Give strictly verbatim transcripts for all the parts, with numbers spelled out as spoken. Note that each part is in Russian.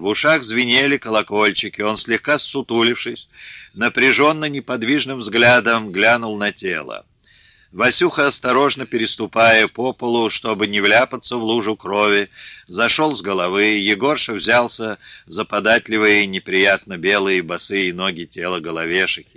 В ушах звенели колокольчики. Он, слегка ссутулившись, напряженно неподвижным взглядом глянул на тело. Васюха, осторожно переступая по полу, чтобы не вляпаться в лужу крови, зашел с головы. Егорша взялся за податливые, неприятно белые босые ноги тела головешихи.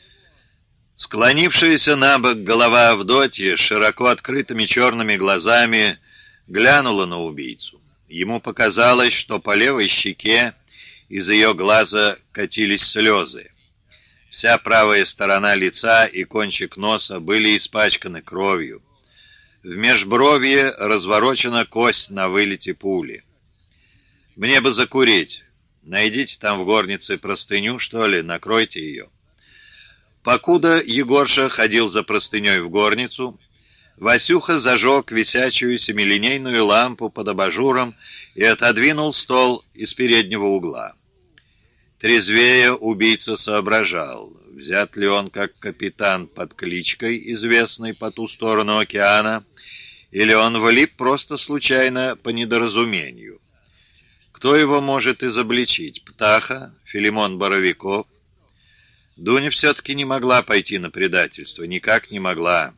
Склонившаяся на бок голова Авдотьи широко открытыми черными глазами глянула на убийцу. Ему показалось, что по левой щеке из ее глаза катились слезы. Вся правая сторона лица и кончик носа были испачканы кровью. В межбровье разворочена кость на вылете пули. «Мне бы закурить. Найдите там в горнице простыню, что ли, накройте ее». Покуда Егорша ходил за простыней в горницу, Васюха зажег висячую семилинейную лампу под абажуром и отодвинул стол из переднего угла. Трезвея убийца соображал, взят ли он как капитан под кличкой, известной по ту сторону океана, или он влип просто случайно по недоразумению. Кто его может изобличить? Птаха? Филимон Боровиков? Дуня все-таки не могла пойти на предательство, никак не могла.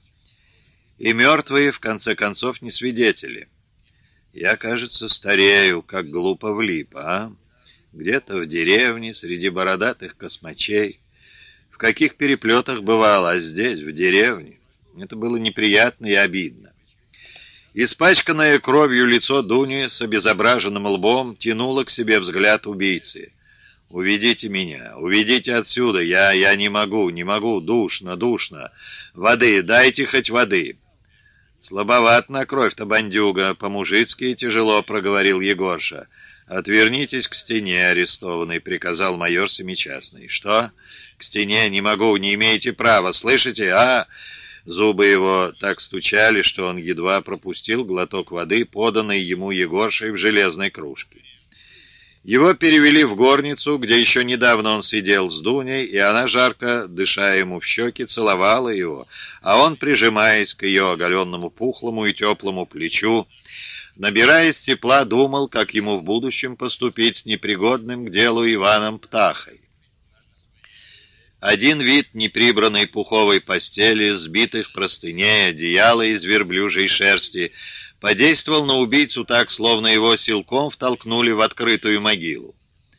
И мертвые, в конце концов, не свидетели. Я, кажется, старею, как глупо влип, а? Где-то в деревне, среди бородатых космачей. В каких переплетах бывало, а здесь, в деревне. Это было неприятно и обидно. Испачканное кровью лицо Дуни с обезображенным лбом тянуло к себе взгляд убийцы. «Уведите меня, уведите отсюда, я, я не могу, не могу, душно, душно. Воды, дайте хоть воды». «Слабоват на кровь-то, бандюга, по-мужицки тяжело», — проговорил Егорша. «Отвернитесь к стене, арестованный», — приказал майор Семичастный. «Что? К стене не могу, не имеете права, слышите, а?» Зубы его так стучали, что он едва пропустил глоток воды, поданной ему Егоршей в железной кружке. Его перевели в горницу, где еще недавно он сидел с Дуней, и она, жарко дыша ему в щеки, целовала его, а он, прижимаясь к ее оголенному пухлому и теплому плечу, набираясь тепла, думал, как ему в будущем поступить с непригодным к делу Иваном Птахой. Один вид неприбранной пуховой постели, сбитых простыней, одеяла из верблюжьей шерсти подействовал на убийцу так, словно его силком втолкнули в открытую могилу.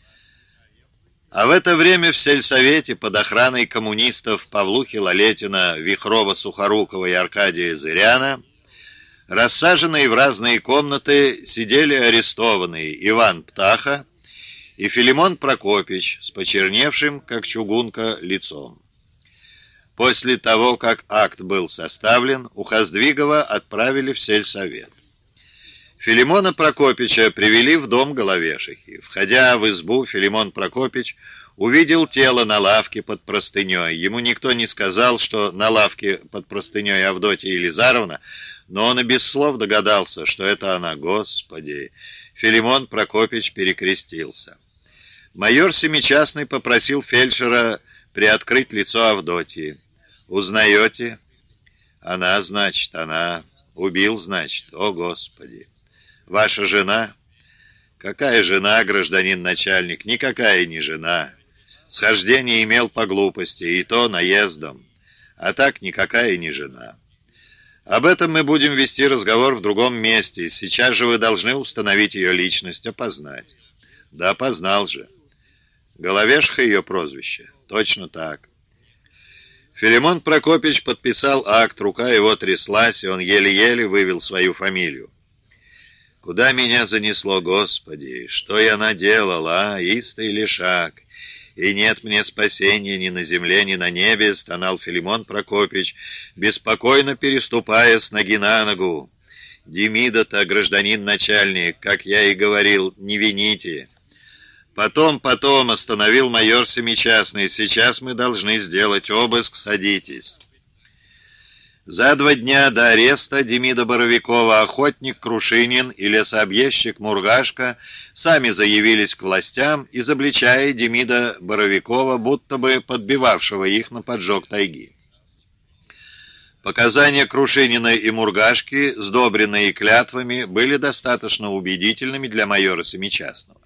А в это время в сельсовете под охраной коммунистов Павлухи Лалетина, Вихрова-Сухорукова и Аркадия Зыряна, рассаженные в разные комнаты, сидели арестованные Иван Птаха и Филимон Прокопич с почерневшим, как чугунка, лицом. После того, как акт был составлен, Ухоздвигова отправили в сельсовет. Филимона Прокопича привели в дом Головешихи. Входя в избу, Филимон Прокопич увидел тело на лавке под простыней. Ему никто не сказал, что на лавке под простыней Авдотья Елизаровна, но он и без слов догадался, что это она. Господи! Филимон Прокопич перекрестился. Майор Семичастный попросил фельдшера приоткрыть лицо Авдотьи. «Узнаете?» «Она, значит, она. Убил, значит. О, Господи! Ваша жена?» «Какая жена, гражданин начальник? Никакая не жена. Схождение имел по глупости, и то наездом. А так никакая не жена. Об этом мы будем вести разговор в другом месте. Сейчас же вы должны установить ее личность, опознать». «Да опознал же. Головешиха ее прозвище?» «Точно так». Филимон Прокопич подписал акт, рука его тряслась, и он еле-еле вывел свою фамилию. «Куда меня занесло, Господи? Что я наделал, а? Истый лишак! И нет мне спасения ни на земле, ни на небе», — стонал Филимон Прокопич, беспокойно переступая с ноги на ногу. «Демида-то, гражданин начальник, как я и говорил, не вините». «Потом, потом», — остановил майор Семичастный, — «сейчас мы должны сделать обыск, садитесь». За два дня до ареста Демида Боровикова охотник Крушинин и лесообъездчик Мургашка сами заявились к властям, изобличая Демида Боровикова, будто бы подбивавшего их на поджог тайги. Показания Крушинина и Мургашки, сдобренные клятвами, были достаточно убедительными для майора Семичастного.